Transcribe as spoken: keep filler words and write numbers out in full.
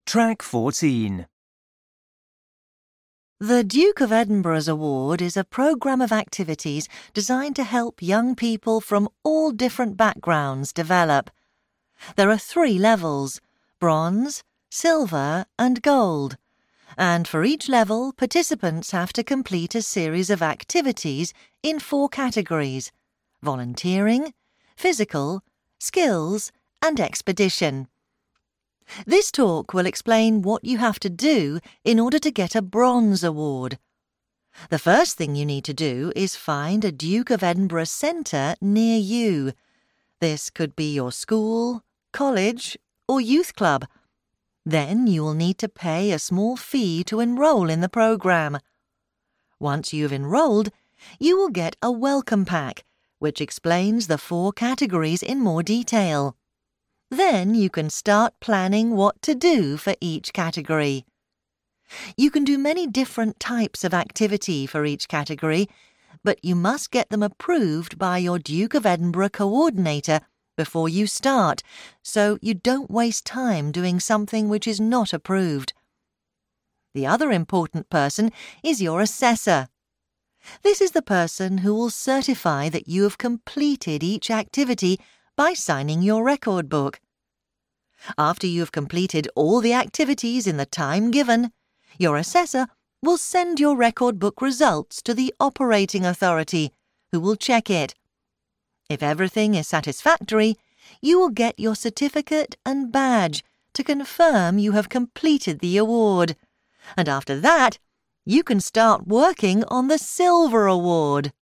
Track fourteen. The Duke of Edinburgh's Award is a programme of activities designed to help young people from all different backgrounds develop. There are three levels: bronze, silver and gold. And for each level, participants have to complete a series of activities in four categories: volunteering, physical, skills and expedition. This talk will explain what you have to do in order to get a Bronze Award. The first thing you need to do is find a Duke of Edinburgh centre near you. This could be your school, college or youth club. Then you will need to pay a small fee to enrol in the programme. Once you've enrolled, you will get a welcome pack, which explains the four categories in more detail. Then you can start planning what to do for each category. You can do many different types of activity for each category, but you must get them approved by your Duke of Edinburgh coordinator before you start, so you don't waste time doing something which is not approved. The other important person is your assessor. This is the person who will certify that you have completed each activity by signing your record book. After you have completed all the activities in the time given, your assessor will send your record book results to the operating authority, who will check it. If everything is satisfactory, you will get your certificate and badge to confirm you have completed the award. And after that, you can start working on the Silver Award.